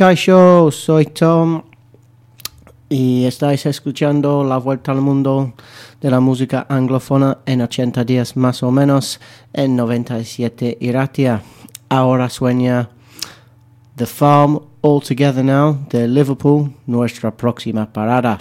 Sky Show, soy Tom y estáis escuchando La Vuelta al Mundo de la música anglófona en 80 días más o menos en 97 Iratia. Ahora sueña The Farm All Together Now de Liverpool, nuestra próxima parada.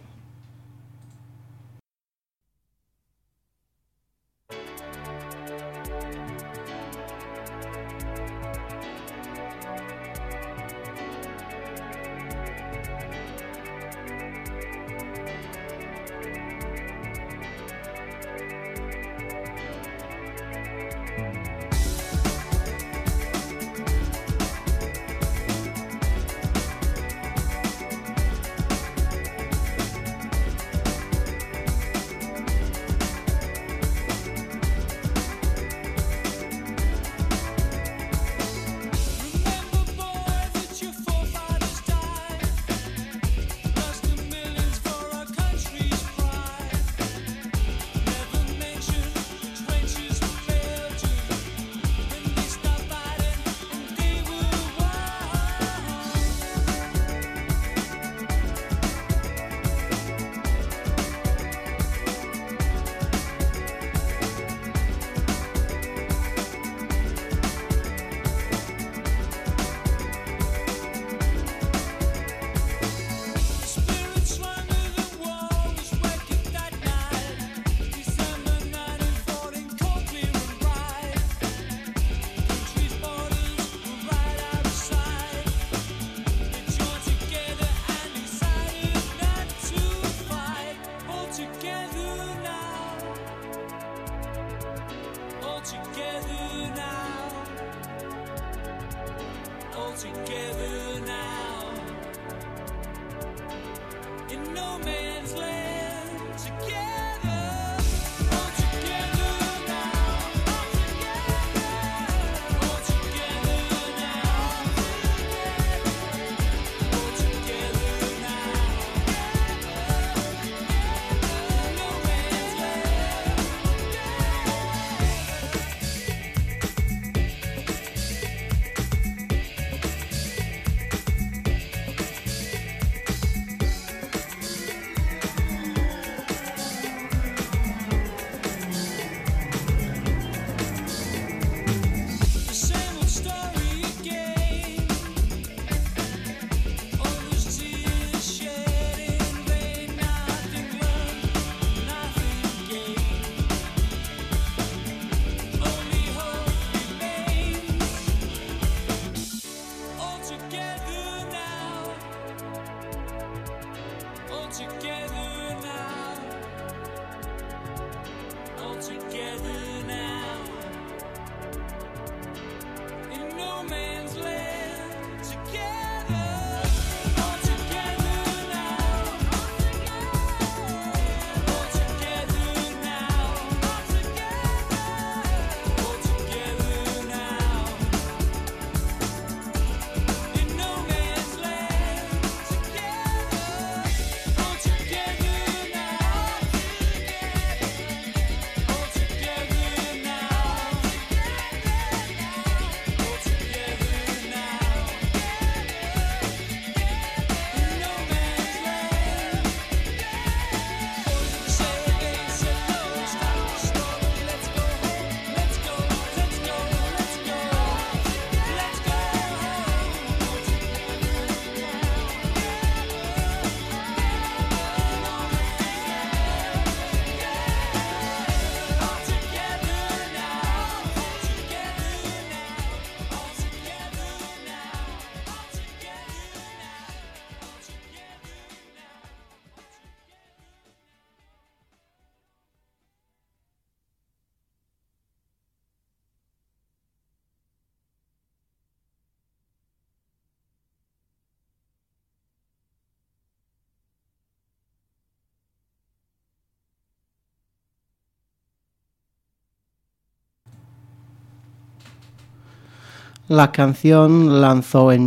La canción lanzó en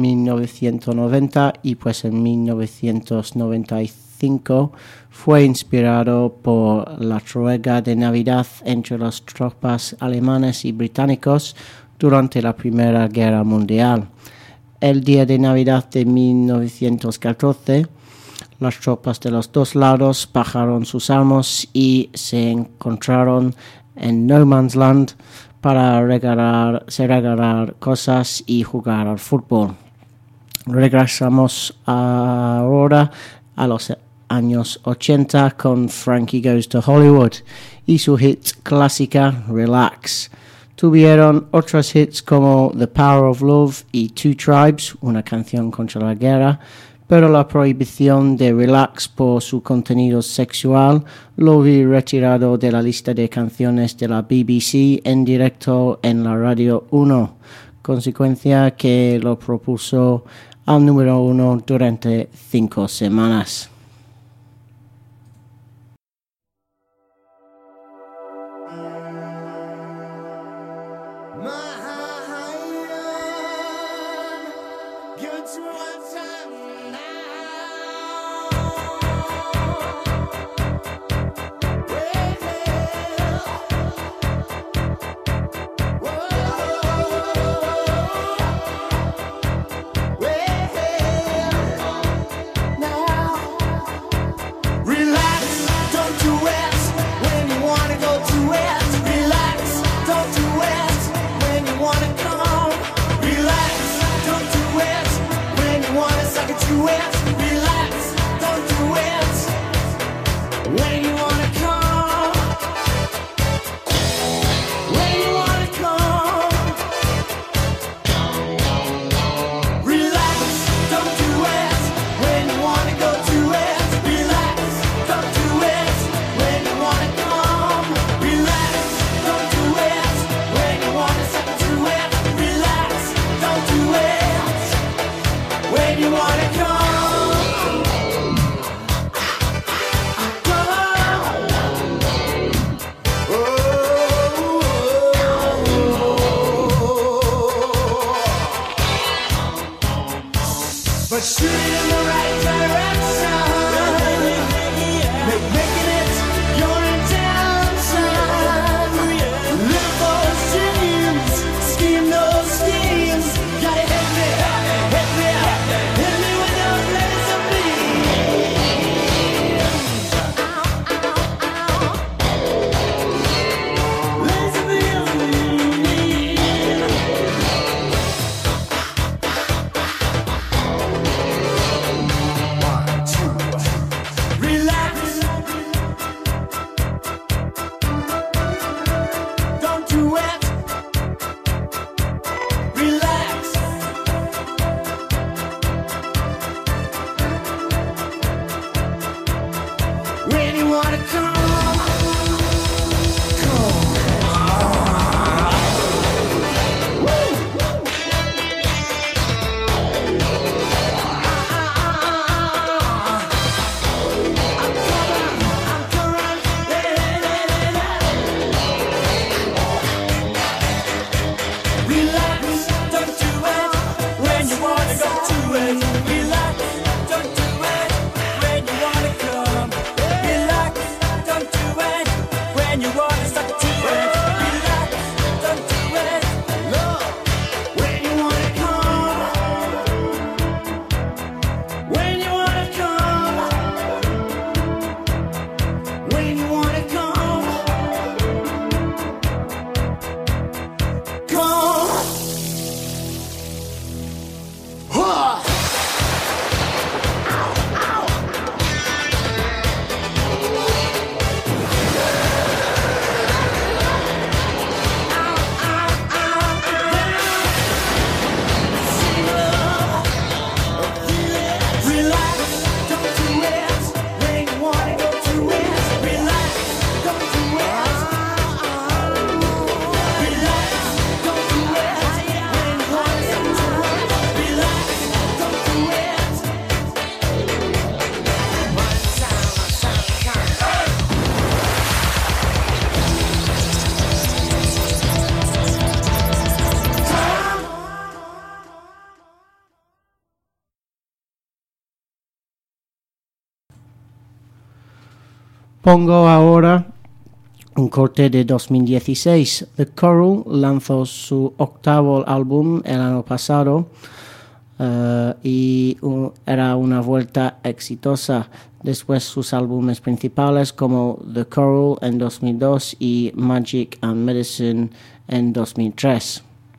1990 y pues en 1995 fue inspirado por la trega de Navidad entre las tropas alemanes y británicos durante la Primera Guerra Mundial. el día de Navidad de 1914, las tropas de los dos lados bajaron sus armas y se encontraron en No Man's Land para regalar cosas y jugar al fútbol. Regresamos ahora a los años 80 con Frankie Goes to Hollywood y su hit clásica Relax. Tuvieron otros hits como The Power of Love y Two Tribes, una canción contra la guerra, pero la prohibición de Relax por su contenido sexual lo vi retirado de la lista de canciones de la BBC en directo en la Radio 1, consecuencia que lo propuso al número 1 durante 5 semanas. Pongo ahora un corte de 2016. The Coral lanzó su octavo álbum el año pasado. era una vuelta exitosa. Después sus álbumes principales como The Coral en 2002 y Magic and Medicine en 2003.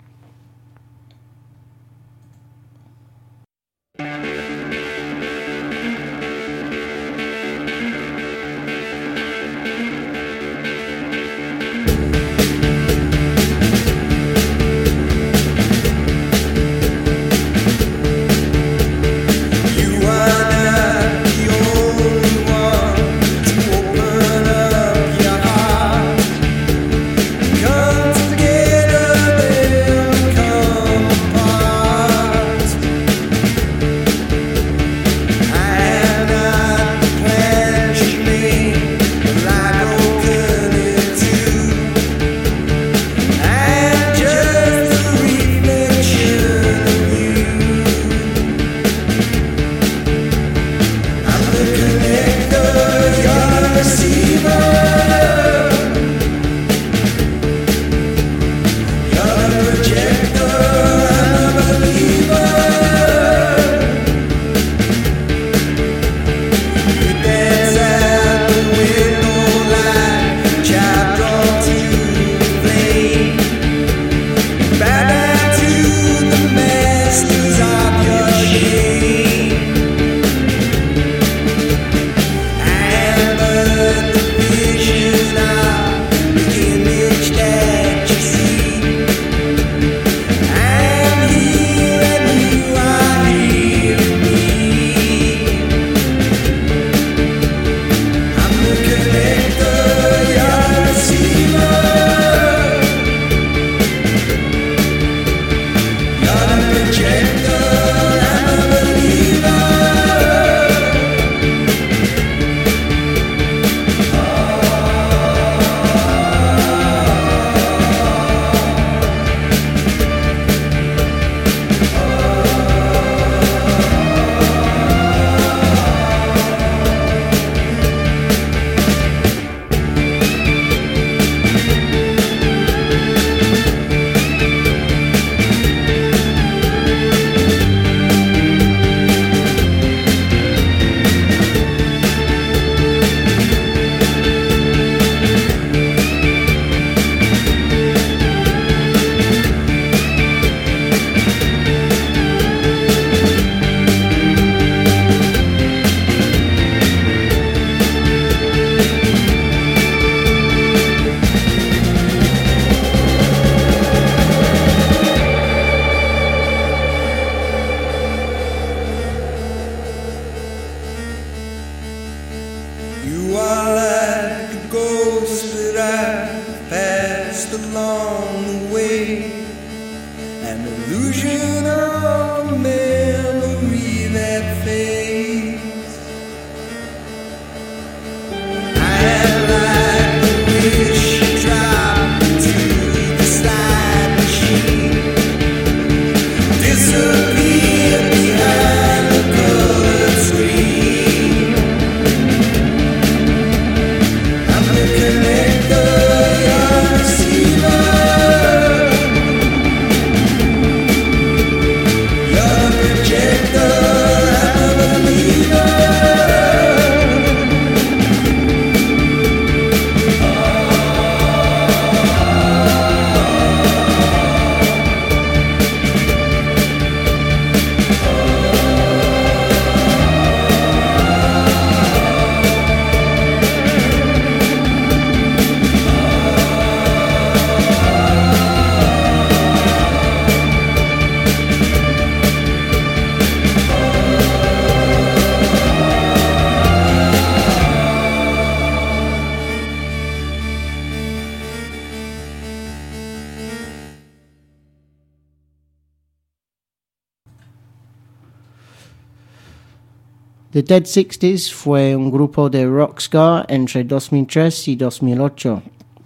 The Dead Sixties fue un grupo de rock ska entre 2003 y 2008.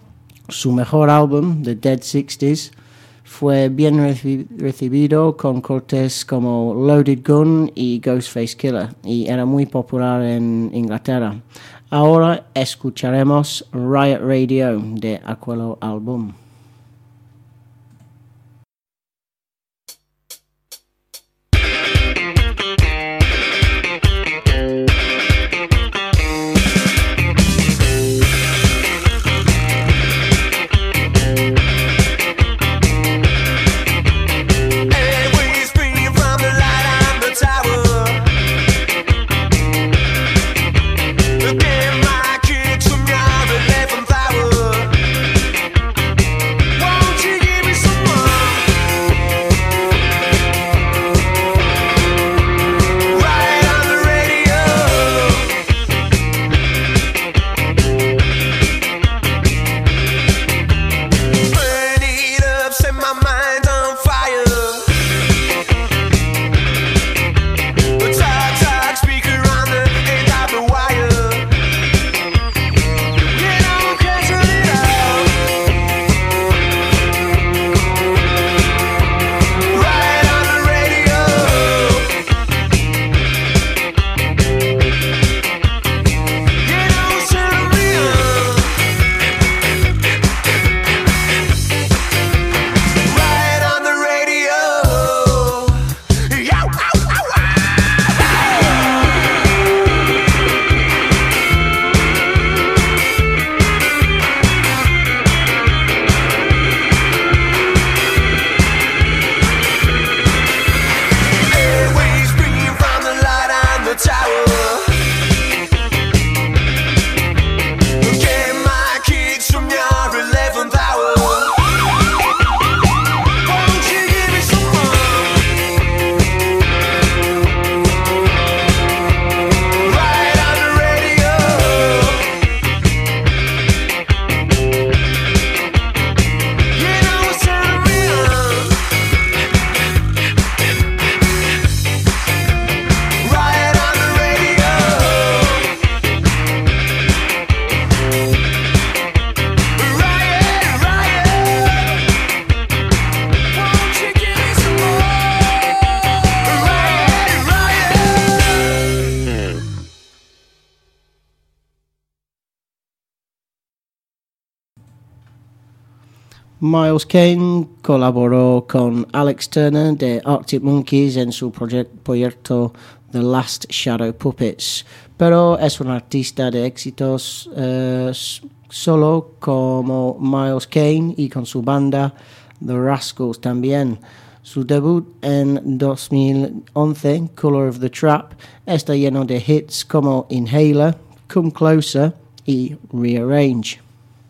Su mejor álbum, The Dead Sixties, fue bien recibido con cortes como Loaded Gun y Ghostface Killer y era muy popular en Inglaterra. Ahora escucharemos Riot Radio de aquel álbum. Miles Kane colaboró con Alex Turner de Arctic Monkeys en su proyecto The Last Shadow Puppets, pero es un artista de éxitos solo como Miles Kane y con su banda The Rascals también. Su debut en 2011, Color of the Trap, está lleno de hits como Inhaler, Come Closer y Rearrange.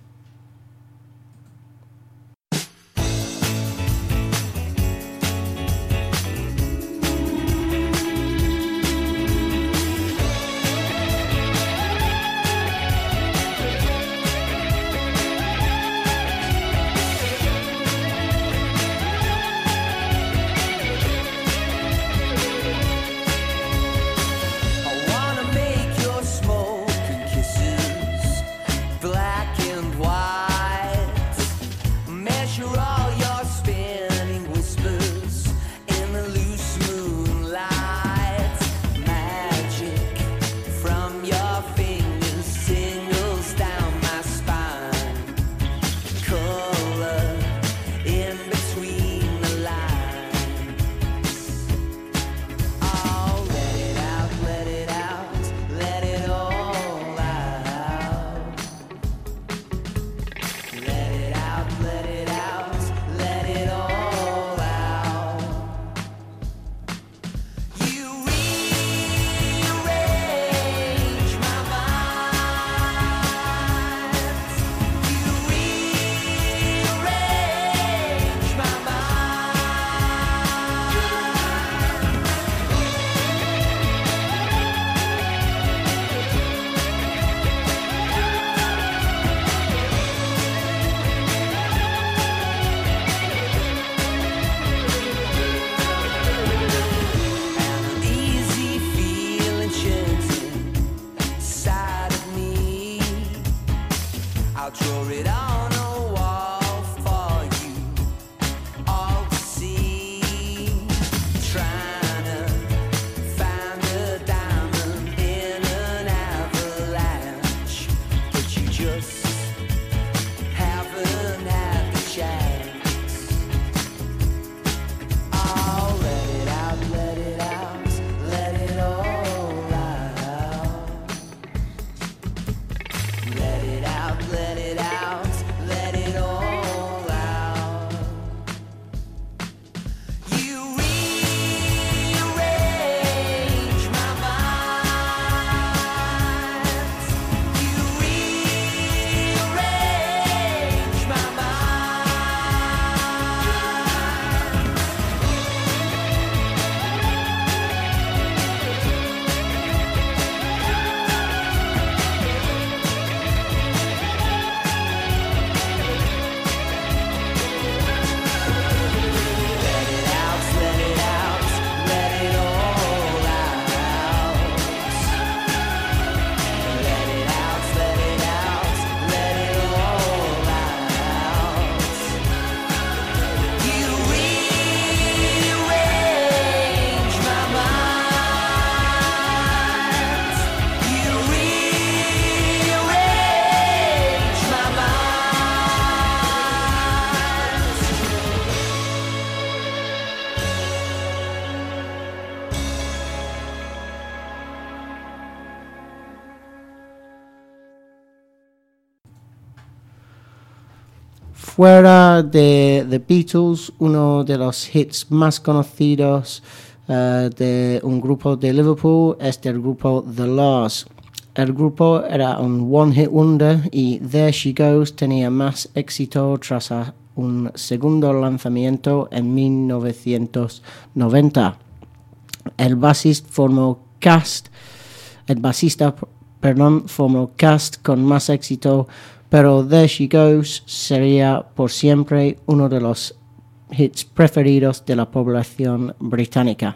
Fuera de The Beatles, uno de los hits más conocidos de un grupo de Liverpool es del grupo The Laws. El grupo era un one-hit wonder y There She Goes tenía más éxito tras un segundo lanzamiento en 1990. El basista formó cast con más éxito, pero There She Goes sería por siempre uno de los hits preferidos de la población británica.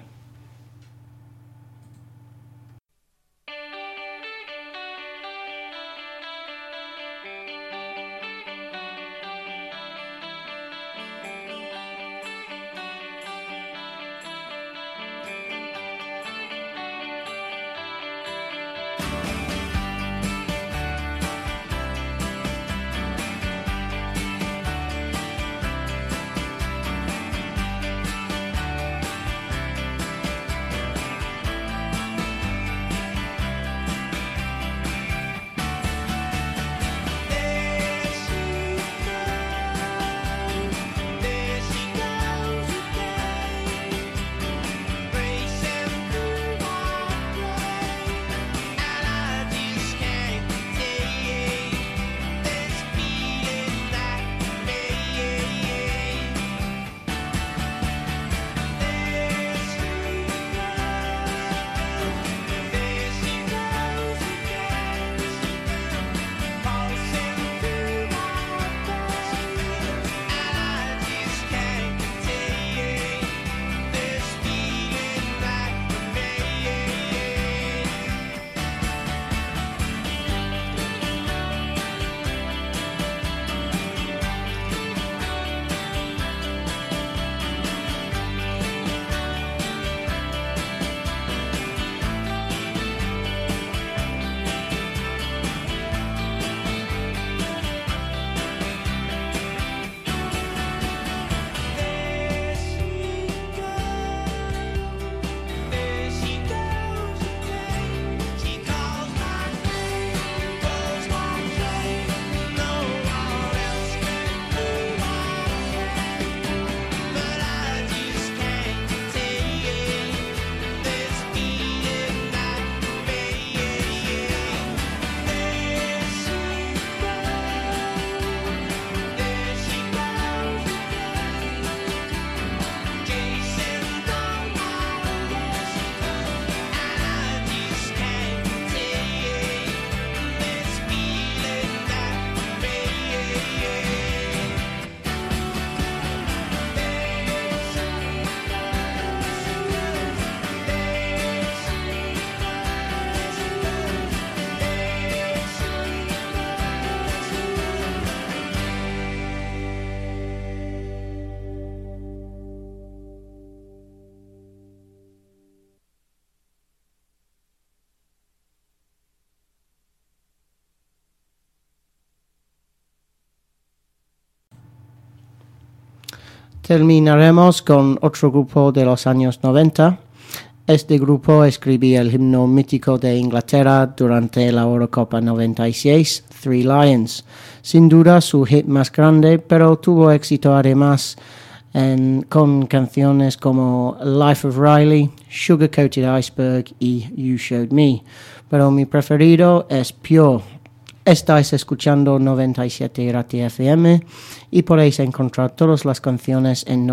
Terminaremos con otro grupo de los años 90. Este grupo escribía el himno mítico de Inglaterra durante la Eurocopa 96, Three Lions. Sin duda su hit más grande, pero tuvo éxito además con canciones como Life of Riley, Sugar Coated Iceberg y You Showed Me. Pero mi preferido es Pure. Estáis escuchando 97 Ratia FM y podéis encontrar todas las canciones en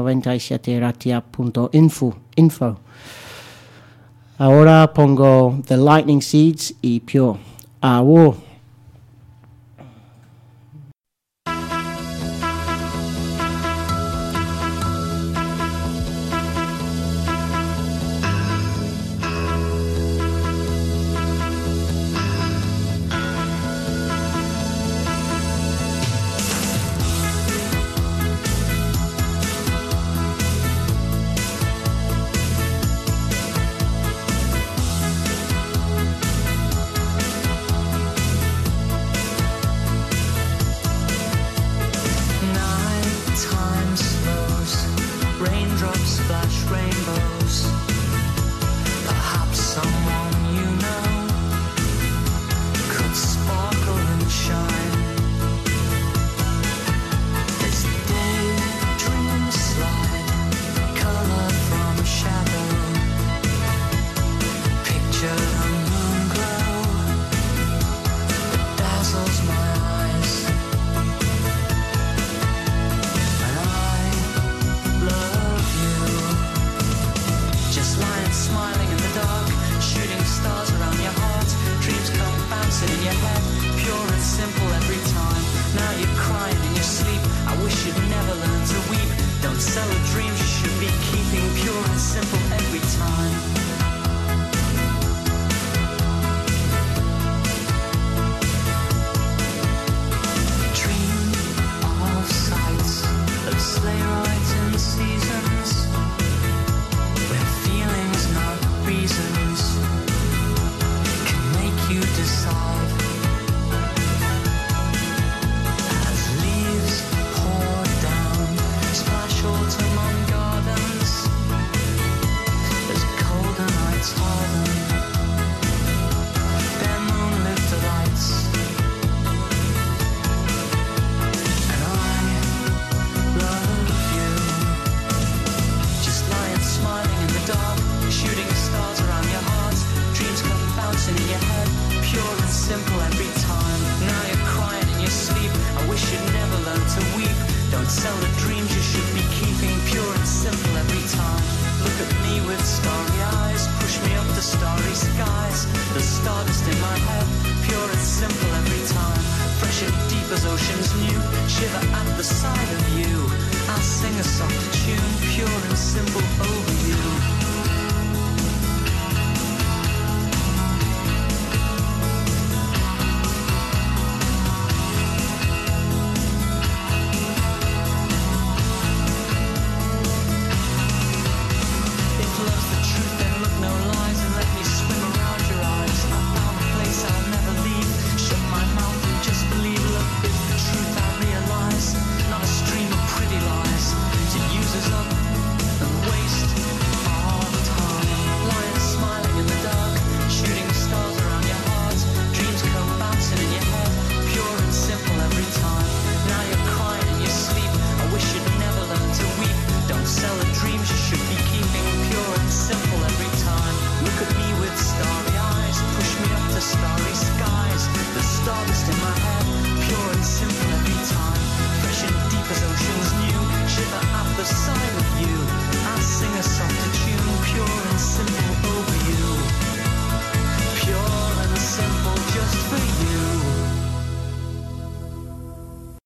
97ratia.info. Ahora pongo The Lightning Seeds y Pure. War. Shiver at the sight of you. I'll sing a soft tune, pure and simple over you.